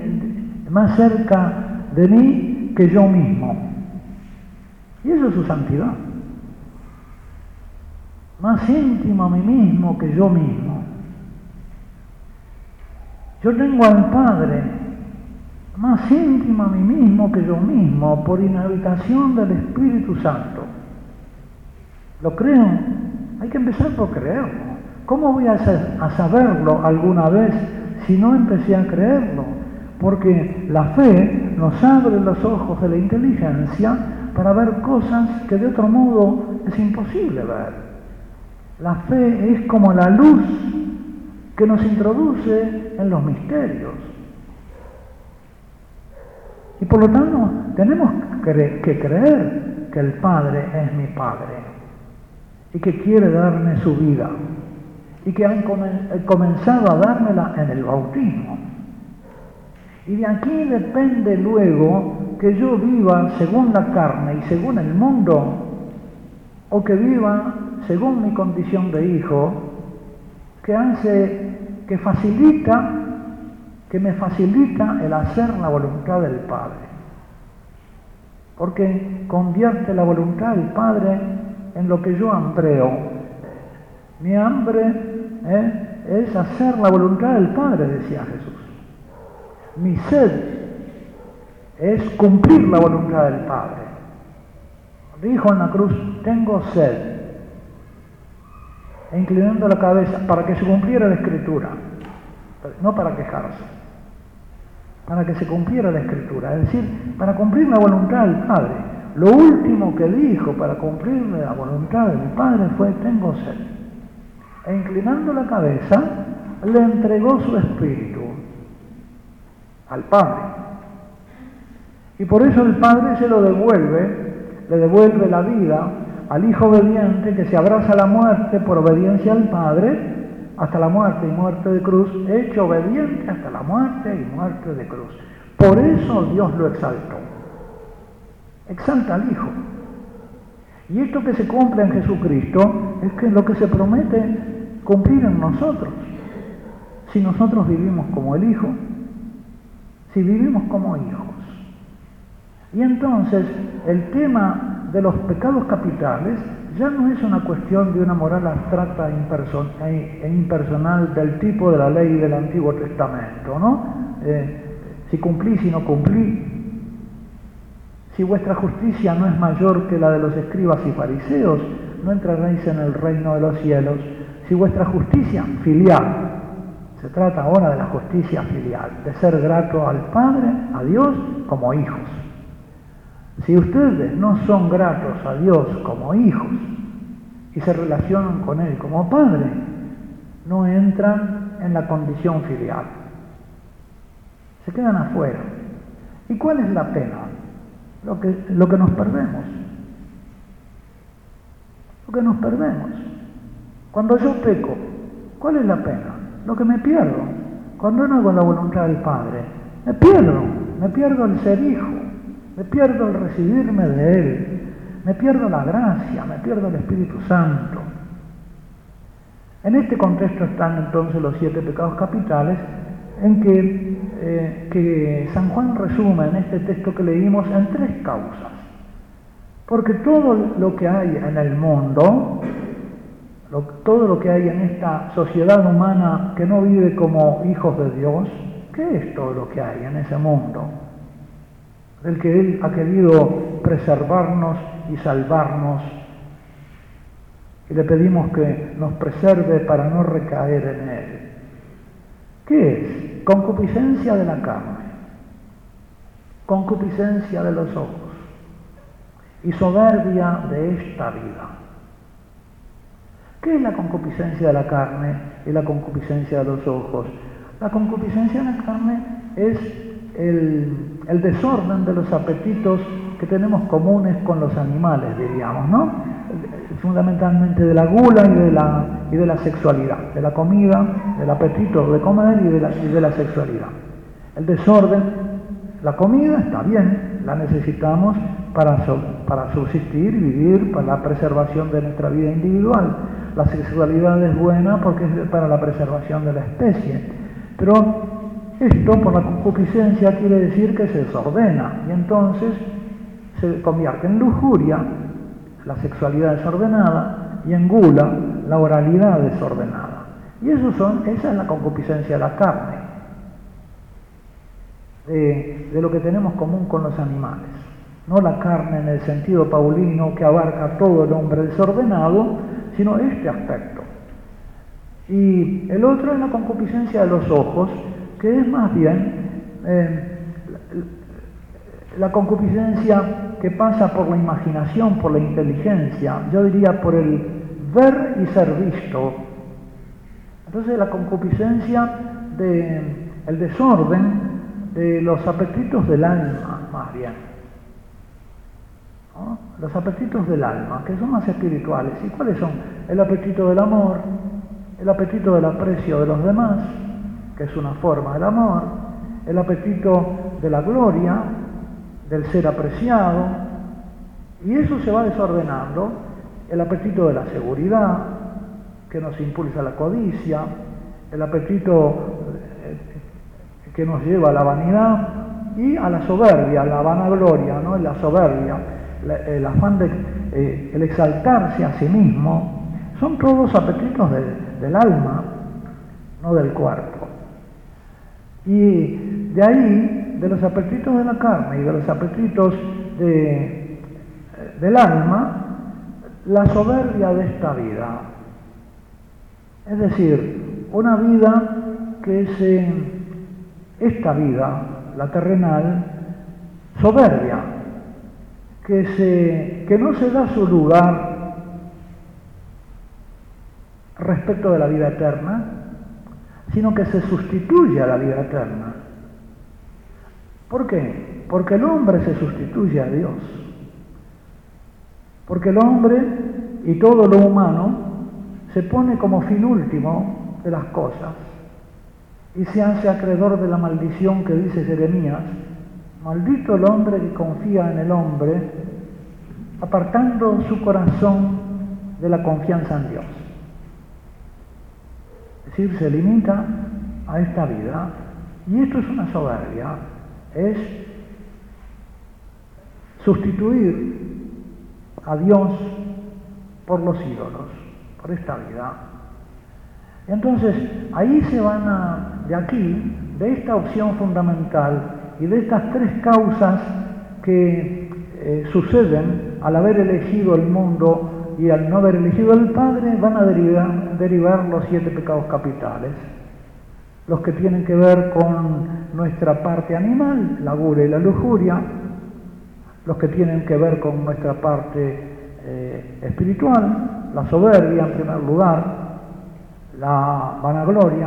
mí que yo mismo. Y eso es su santidad. Más íntimo a mí mismo que yo mismo. Yo tengo al Padre más íntimo a mí mismo que yo mismo por inhabitación del Espíritu Santo. ¿Lo creo? Hay que empezar por creerlo. ¿Cómo voy a saberlo alguna vez si no empecé a creerlo? Porque la fe nos abre los ojos de la inteligencia para ver cosas que de otro modo es imposible ver. La fe es como la luz que nos introduce en los misterios. Y por lo tanto tenemos que creer que el Padre es mi Padre y que quiere darme su vida y que han comenzado a dármela en el bautismo. Y de aquí depende luego que yo viva según la carne y según el mundo, o que viva según mi condición de hijo, que me facilita el hacer la voluntad del Padre. Porque convierte la voluntad del Padre en lo que yo hambreo. Mi hambre es hacer la voluntad del Padre, decía Jesús. Mi sed es cumplir la voluntad del Padre. Dijo en la cruz, tengo sed. E inclinando la cabeza para que se cumpliera la Escritura, no para quejarse, para que se cumpliera la Escritura, es decir, para cumplir la voluntad del Padre. Lo último que dijo para cumplir la voluntad del Padre fue, tengo sed. E inclinando la cabeza, le entregó su espíritu al Padre. Y por eso el Padre se lo devuelve, le devuelve la vida al Hijo obediente que se abraza a la muerte por obediencia al Padre, hasta la muerte y muerte de cruz, hecho obediente hasta la muerte y muerte de cruz. Por eso Dios lo exaltó. Exalta al Hijo. Y esto que se cumple en Jesucristo es que lo que se promete cumplir en nosotros. Si nosotros vivimos como el Hijo, si vivimos como hijos. Y entonces el tema de los pecados capitales ya no es una cuestión de una moral abstracta e impersonal del tipo de la ley del Antiguo Testamento, ¿no? Si cumplí, si no cumplí, si vuestra justicia no es mayor que la de los escribas y fariseos, no entraréis en el reino de los cielos. Si vuestra justicia filial, se trata ahora de la justicia filial, de ser grato al Padre, a Dios, como hijos. Si ustedes no son gratos a Dios como hijos y se relacionan con Él como Padre, no entran en la condición filial. Se quedan afuera. ¿Y cuál es la pena? Lo que nos perdemos. Lo que nos perdemos. Cuando yo peco, ¿cuál es la pena? Lo que me pierdo. Cuando no hago la voluntad del Padre, me pierdo el ser hijo, me pierdo el recibirme de Él, me pierdo la gracia, me pierdo el Espíritu Santo. En este contexto están entonces los 7 pecados capitales, en que San Juan resume en este texto que leímos en 3 causas. Porque todo lo que hay en el mundo, todo lo que hay en esta sociedad humana que no vive como hijos de Dios, ¿qué es todo lo que hay en ese mundo? Del que Él ha querido preservarnos y salvarnos, y le pedimos que nos preserve para no recaer en Él. ¿Qué es? Concupiscencia de la carne, concupiscencia de los ojos y soberbia de esta vida. ¿Qué es la concupiscencia de la carne y la concupiscencia de los ojos? La concupiscencia de la carne es el desorden de los apetitos que tenemos comunes con los animales, diríamos, ¿no? Fundamentalmente de la gula y de la sexualidad, de la comida, del apetito de comer y de la sexualidad. El desorden, la comida está bien, la necesitamos para subsistir y vivir, para la preservación de nuestra vida individual. La sexualidad es buena porque es para la preservación de la especie. Pero esto, por la concupiscencia, quiere decir que se desordena y entonces se convierte en lujuria, la sexualidad desordenada, y en gula, la oralidad desordenada. Y esa es la concupiscencia de la carne, de lo que tenemos común con los animales. No la carne en el sentido paulino que abarca todo el hombre desordenado, sino este aspecto. Y el otro es la concupiscencia de los ojos, que es más bien la concupiscencia que pasa por la imaginación, por la inteligencia, yo diría por el ver y ser visto. Entonces la concupiscencia el desorden de los apetitos del alma, más bien, ¿no? Los apetitos del alma, que son más espirituales. ¿Y cuáles son? El apetito del amor, el apetito del aprecio de los demás, que es una forma del amor, el apetito de la gloria, del ser apreciado, y eso se va desordenando. El apetito de la seguridad, que nos impulsa a la codicia, el apetito que nos lleva a la vanidad y a la soberbia, la vanagloria, ¿no? La soberbia, el afán el exaltarse a sí mismo, son todos apetitos del alma, no del cuerpo. Y de ahí, de los apetitos de la carne y de los apetitos del alma, la soberbia de esta vida. Es decir, una vida que es esta vida, la terrenal, soberbia, que no se da su lugar respecto de la vida eterna, sino que se sustituye a la vida eterna. ¿Por qué? Porque el hombre se sustituye a Dios. Porque el hombre y todo lo humano se pone como fin último de las cosas y se hace acreedor de la maldición que dice Jeremías: maldito el hombre que confía en el hombre apartando su corazón de la confianza en Dios. Es decir, se limita a esta vida, y esto es una soberbia, es sustituir a Dios por los ídolos, por esta vida. Entonces, ahí se van de aquí, de esta opción fundamental y de estas tres causas que suceden al haber elegido el mundo y al no haber elegido el Padre, van a derivar los 7 pecados capitales, los que tienen que ver con nuestra parte animal, la gula y la lujuria, los que tienen que ver con nuestra parte espiritual, la soberbia en primer lugar, la vanagloria,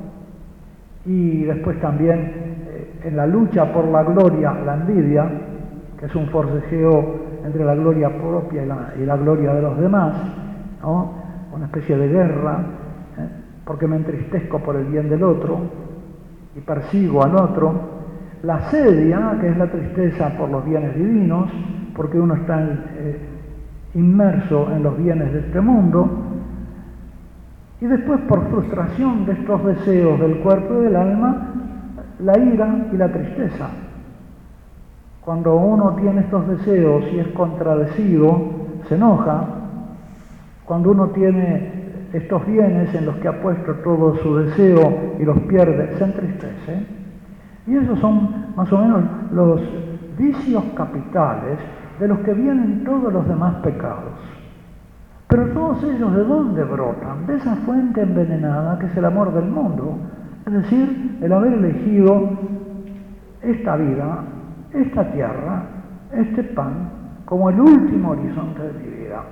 y después también en la lucha por la gloria, la envidia, que es un forcejeo entre la gloria propia y la gloria de los demás, ¿no? Una especie de guerra, porque me entristezco por el bien del otro y persigo al otro. La sedia, que es la tristeza por los bienes divinos, porque uno está inmerso en los bienes de este mundo. Y después, por frustración de estos deseos del cuerpo y del alma, la ira y la tristeza. Cuando uno tiene estos deseos y es contradecido, se enoja. Cuando uno tiene estos bienes en los que ha puesto todo su deseo y los pierde, se entristece. Y esos son más o menos los vicios capitales de los que vienen todos los demás pecados. Pero todos ellos, ¿de dónde brotan? De esa fuente envenenada que es el amor del mundo. Es decir, el haber elegido esta vida, esta tierra, este pan, como el último horizonte de mi vida.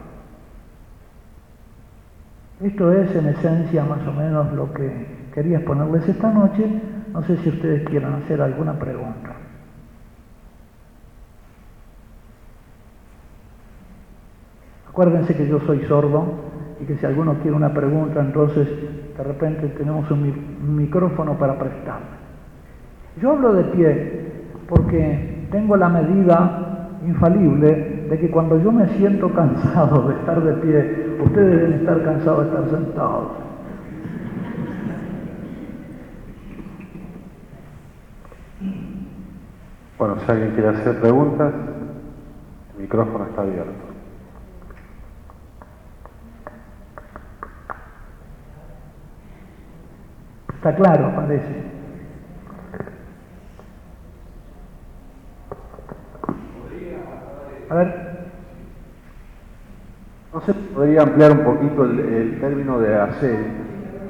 Esto es, en esencia, más o menos lo que quería exponerles esta noche. No sé si ustedes quieren hacer alguna pregunta. Acuérdense que yo soy sordo y que si alguno quiere una pregunta, entonces de repente tenemos un micrófono para prestarme. Yo hablo de pie porque tengo la medida infalible de que cuando yo me siento cansado de estar de pie, ustedes deben estar cansados de estar sentados. Bueno, si alguien quiere hacer preguntas, el micrófono está abierto. Está claro, parece. A ver. No sé, podría ampliar un poquito el término de hacer.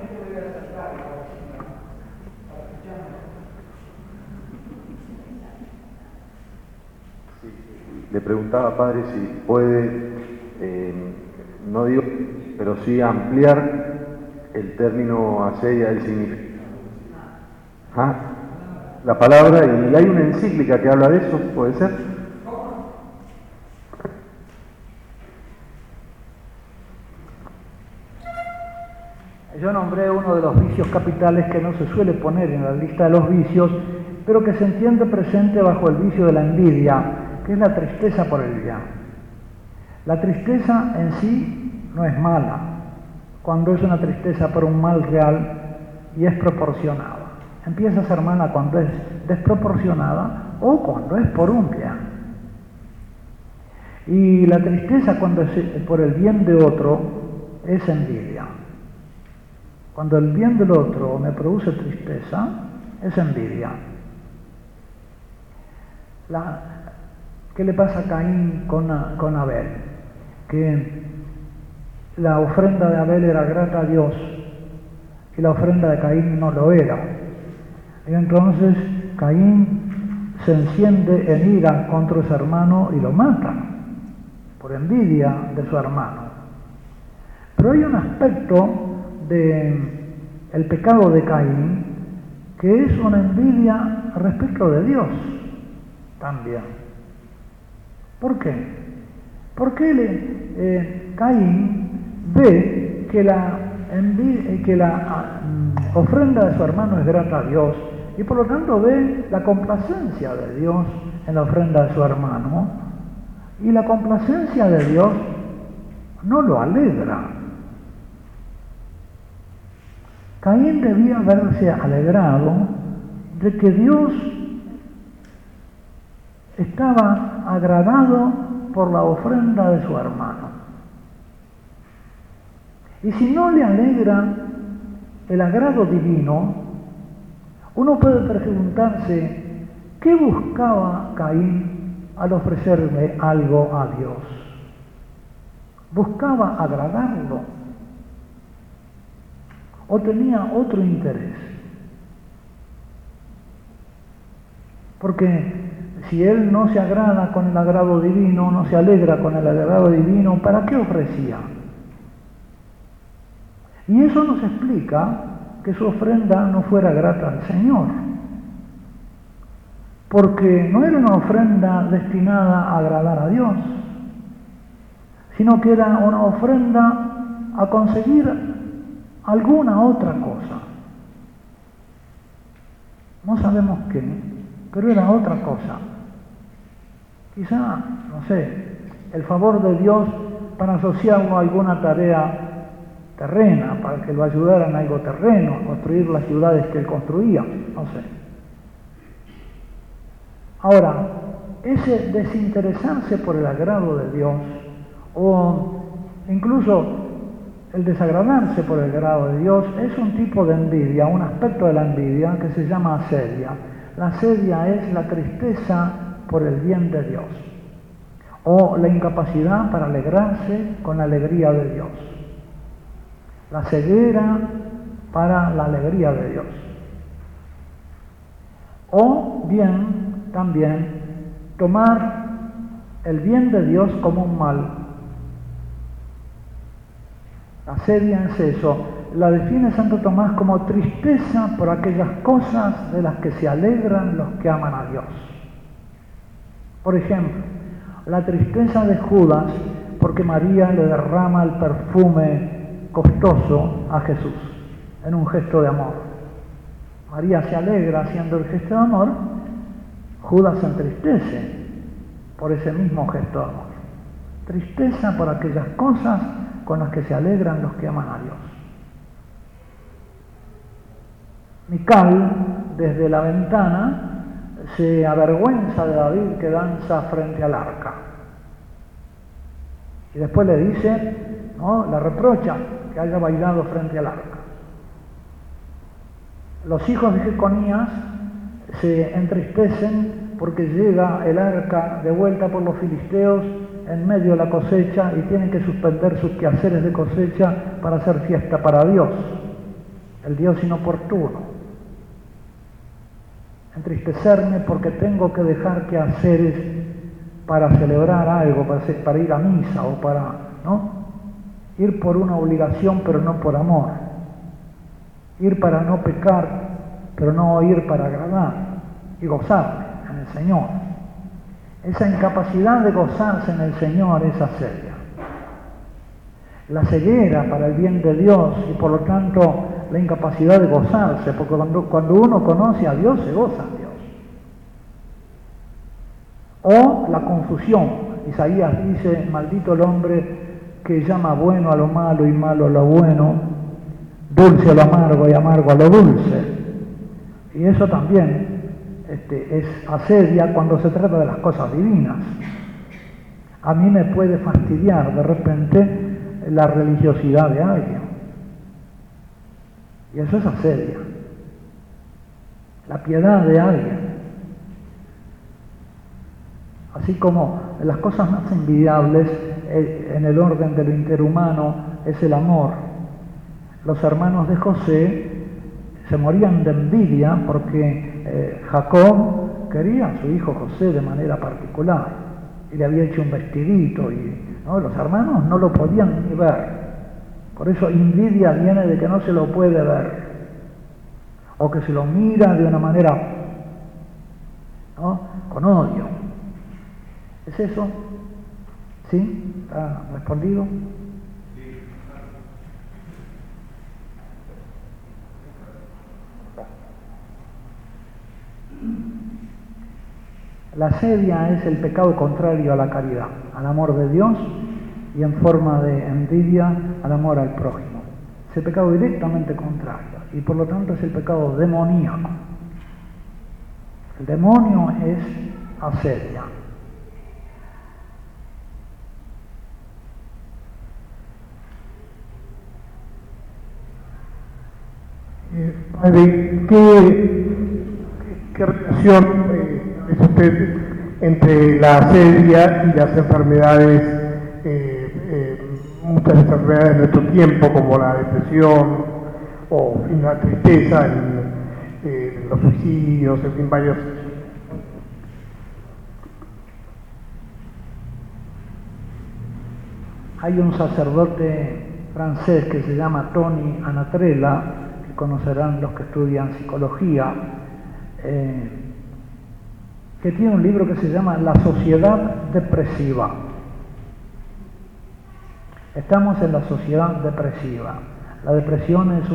Le preguntaba, padre, si puede, no digo, pero sí ampliar el término asedia, el significado. La palabra, y hay una encíclica que habla de eso, ¿puede ser? Yo nombré uno de los vicios capitales que no se suele poner en la lista de los vicios, pero que se entiende presente bajo el vicio de la envidia, que es la tristeza por el bien. La tristeza en sí no es mala, cuando es una tristeza por un mal real y es proporcionada. Empieza a ser mala cuando es desproporcionada o cuando es por un bien. Y la tristeza cuando es por el bien de otro es envidia. Cuando el bien del otro me produce tristeza, es envidia. ¿Qué le pasa a Caín con Abel? Que la ofrenda de Abel era grata a Dios y la ofrenda de Caín no lo era. Y entonces Caín se enciende en ira contra su hermano y lo mata por envidia de su hermano. Pero hay un aspecto del pecado de Caín que es una envidia respecto de Dios también. ¿Por qué? Porque Caín ve que la ofrenda de su hermano es grata a Dios y por lo tanto ve la complacencia de Dios en la ofrenda de su hermano Y la complacencia de Dios no lo alegra. Caín debía haberse alegrado de que Dios estaba agradado por la ofrenda de su hermano. Y si no le alegra el agrado divino, uno puede preguntarse, ¿qué buscaba Caín al ofrecerle algo a Dios? ¿Buscaba agradarlo? ¿O tenía otro interés? Porque si él no se agrada con el agrado divino, no se alegra con el agrado divino, ¿para qué ofrecía? Y eso nos explica que su ofrenda no fuera grata al Señor, porque no era una ofrenda destinada a agradar a Dios, sino que era una ofrenda a conseguir alguna otra cosa. No sabemos qué, pero era otra cosa. Quizá, no sé, el favor de Dios para asociarlo a alguna tarea terrena, para que lo ayudaran a algo terreno, a construir las ciudades que él construía, no sé. Ahora, ese desinteresarse por el agrado de Dios, o incluso el desagradarse por el agrado de Dios, es un tipo de envidia, un aspecto de la envidia que se llama asedia. La asedia es la tristeza por el bien de Dios, o la incapacidad para alegrarse con la alegría de Dios. La ceguera para la alegría de Dios. O bien, también, tomar el bien de Dios como un mal. La asedia es eso. La define Santo Tomás como tristeza por aquellas cosas de las que se alegran los que aman a Dios. Por ejemplo, la tristeza de Judas porque María le derrama el perfume costoso a Jesús en un gesto de amor. María se alegra haciendo el gesto de amor, Judas se entristece por ese mismo gesto de amor. Tristeza por aquellas cosas con las que se alegran los que aman a Dios. Mical, desde la ventana, se avergüenza de David que danza frente al arca. Y después le dice, ¿no?, le reprocha que haya bailado frente al arca. Los hijos de Jeconías se entristecen porque llega el arca de vuelta por los filisteos en medio de la cosecha y tienen que suspender sus quehaceres de cosecha para hacer fiesta para Dios, el Dios inoportuno. Entristecerme porque tengo que dejar quehaceres para celebrar algo, para ir a misa o para, ¿no?, ir por una obligación pero no por amor, ir para no pecar pero no ir para agradar y gozarme en el Señor. Esa incapacidad de gozarse en el Señor es asedia. La ceguera para el bien de Dios y por lo tanto la incapacidad de gozarse, porque cuando uno conoce a Dios se goza en Dios. O la confusión. Isaías dice, maldito el hombre que llama bueno a lo malo y malo a lo bueno, dulce a lo amargo y amargo a lo dulce. Y eso también es asedia cuando se trata de las cosas divinas. A mí me puede fastidiar de repente la religiosidad de alguien. Y eso es asedia. La piedad de alguien. Así como las cosas más envidiables en el orden de lo interhumano es el amor. Los hermanos de José se morían de envidia porque Jacob quería a su hijo José de manera particular y le había hecho un vestidito y, ¿no?, los hermanos no lo podían ni ver. Por eso envidia viene de que no se lo puede ver o que se lo mira de una manera, ¿no?, con odio. ¿Es eso? ¿Sí? ¿Está respondido? La sedia es el pecado contrario a la caridad, al amor de Dios y en forma de envidia al amor al prójimo. Es el pecado directamente contrario y por lo tanto es el pecado demoníaco. El demonio es asedia. Padre, ¿qué relación es usted entre la asedia y las enfermedades, muchas enfermedades de nuestro tiempo, como la depresión o la tristeza, los suicidios, en fin, varios? Hay un sacerdote francés que se llama Tony Anatrella, que conocerán los que estudian psicología, que tiene un libro que se llama La sociedad depresiva. Estamos en la sociedad depresiva. La depresión es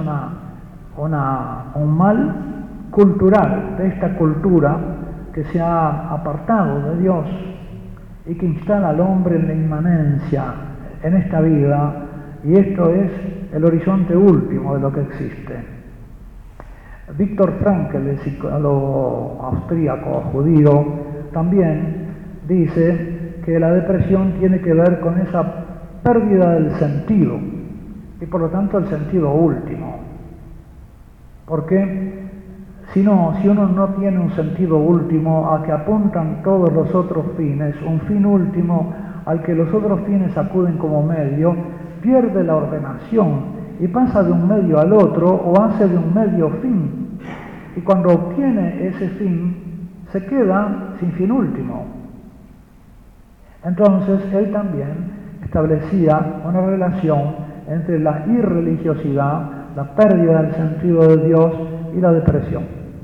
un mal cultural de esta cultura que se ha apartado de Dios y que instala al hombre en la inmanencia en esta vida, y esto es el horizonte último de lo que existe. Viktor Frankl, el psicólogo austríaco judío, también dice que la depresión tiene que ver con esa pérdida del sentido y por lo tanto el sentido último. Porque si uno no tiene un sentido último a que apuntan todos los otros fines, un fin último al que los otros fines acuden como medio, pierde la ordenación y pasa de un medio al otro o hace de un medio fin. Y cuando obtiene ese fin, se queda sin fin último. Entonces, él también establecía una relación entre la irreligiosidad, la pérdida del sentido de Dios y la depresión.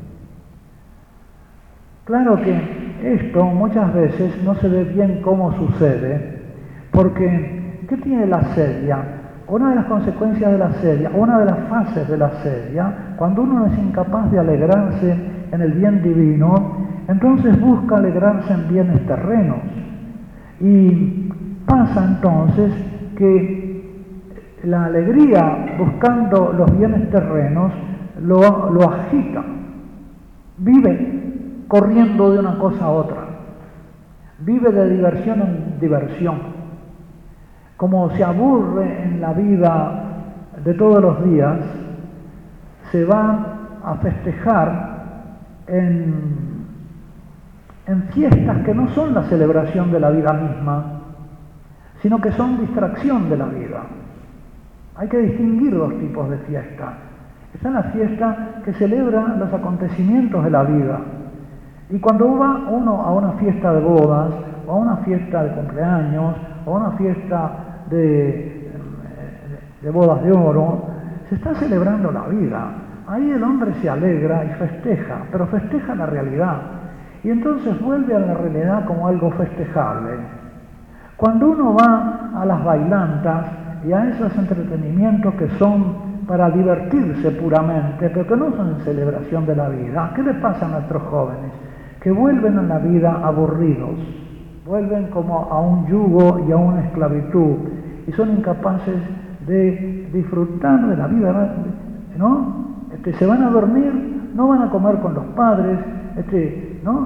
Claro que esto muchas veces no se ve bien cómo sucede, porque ¿qué tiene la asedia? Una de las consecuencias de la asedia, una de las fases de la asedia, cuando uno es incapaz de alegrarse en el bien divino, entonces busca alegrarse en bienes terrenos. Y pasa entonces que la alegría buscando los bienes terrenos lo agita, vive corriendo de una cosa a otra, vive de diversión en diversión. Como se aburre en la vida de todos los días, se va a festejar en fiestas que no son la celebración de la vida misma, sino que son distracción de la vida. Hay que distinguir dos tipos de fiesta. Está la fiesta que celebra los acontecimientos de la vida. Y cuando va uno a una fiesta de bodas, o a una fiesta de cumpleaños, o a una fiesta de bodas de oro, se está celebrando la vida. Ahí el hombre se alegra y festeja, pero festeja la realidad. Y entonces vuelve a la realidad como algo festejable. Cuando uno va a las bailantas y a esos entretenimientos que son para divertirse puramente, pero que no son en celebración de la vida, ¿qué le pasa a nuestros jóvenes? Que vuelven a la vida aburridos, vuelven como a un yugo y a una esclavitud, y son incapaces de disfrutar de la vida, ¿no? Se van a dormir, no van a comer con los padres, ¿no?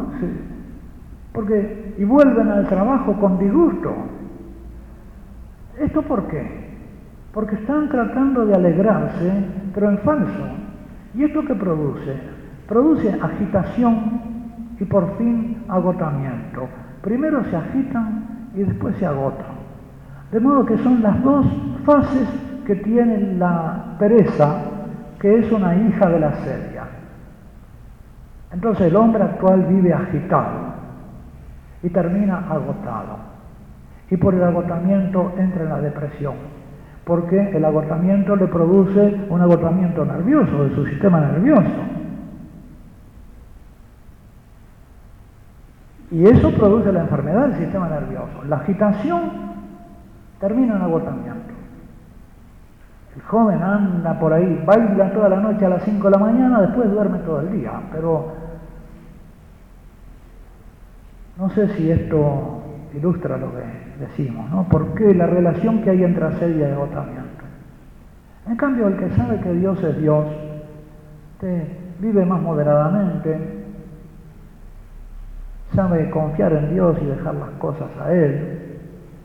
Y vuelven al trabajo con disgusto. ¿Esto por qué? Porque están tratando de alegrarse, pero en falso. ¿Y esto qué produce? Produce agitación y por fin agotamiento. Primero se agitan y después se agotan. De modo que son las dos fases que tiene la pereza, que es una hija de la asedia. Entonces el hombre actual vive agitado y termina agotado. Y por el agotamiento entra en la depresión, porque el agotamiento le produce un agotamiento nervioso de su sistema nervioso. Y eso produce la enfermedad del sistema nervioso. La agitación termina en agotamiento. El joven anda por ahí, baila toda la noche a las 5 de la mañana, después duerme todo el día, pero No sé si esto ilustra lo que decimos, ¿no? Porque la relación que hay entre asedia y agotamiento. En cambio, el que sabe que Dios es Dios, vive más moderadamente, sabe confiar en Dios y dejar las cosas a Él.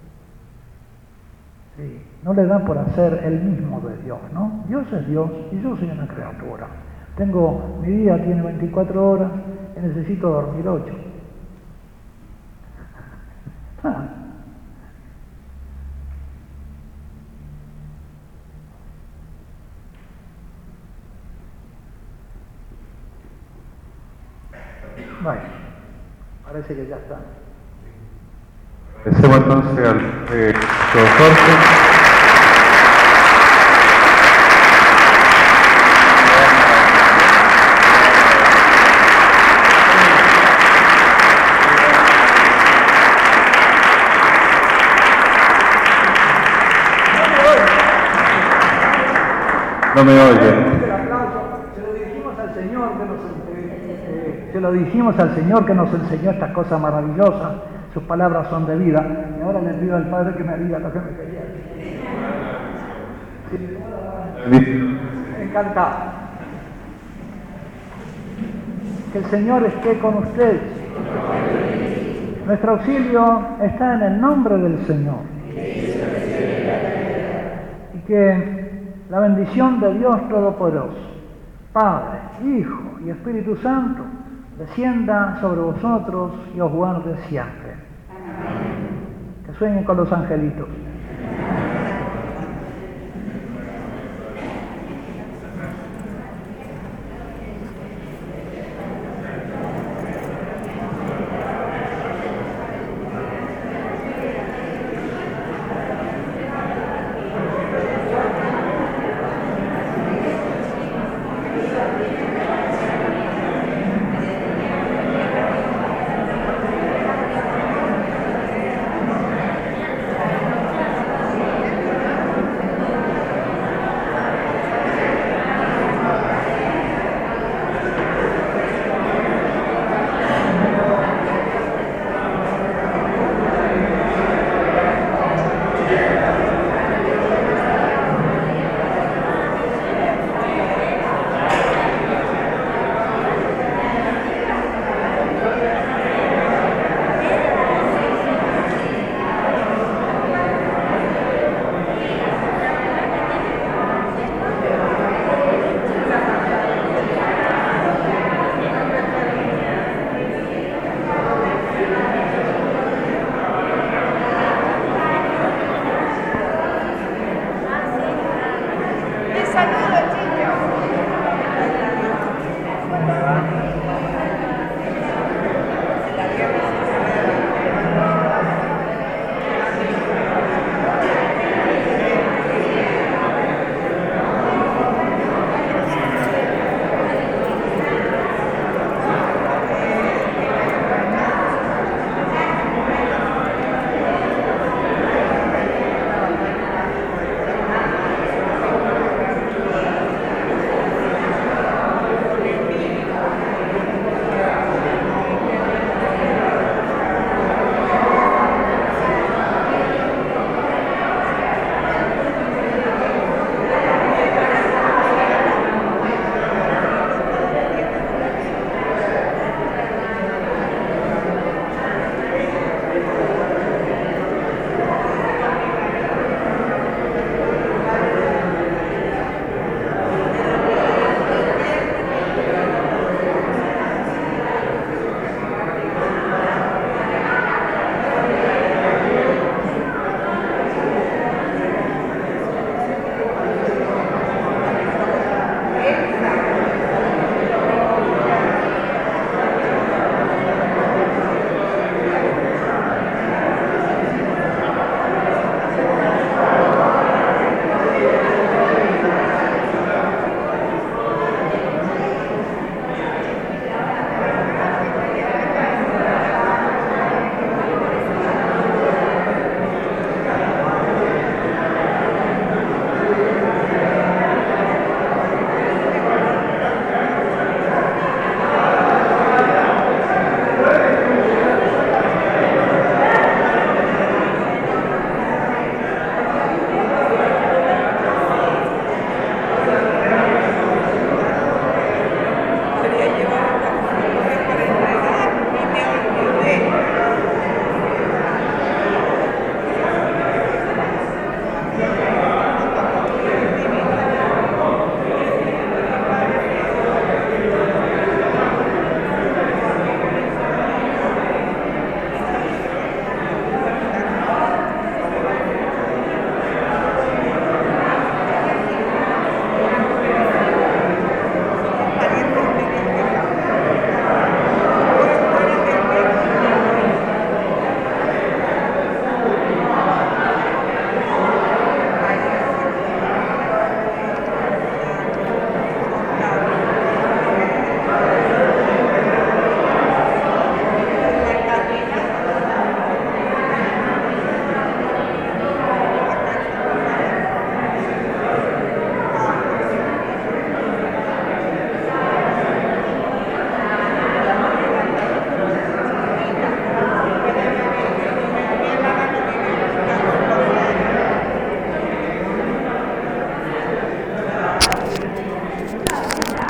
Sí, no le da por hacer el mismo de Dios, ¿no? Dios es Dios y yo soy una criatura. Mi día tiene 24 horas y necesito dormir 8. Bueno, parece que ya está. Agradecemos entonces al doctor Jorge. No me oye. Se lo dijimos al Señor que nos enseñó estas cosas maravillosas. Sus palabras son de vida. Y ahora le pido al Padre que me diga lo que me quería decir. Encantado. Que el Señor esté con ustedes. Nuestro auxilio está en el nombre del Señor. Y que la bendición de Dios Todopoderoso, Padre, Hijo y Espíritu Santo, descienda sobre vosotros y os guarde siempre. Que sueñen con los angelitos.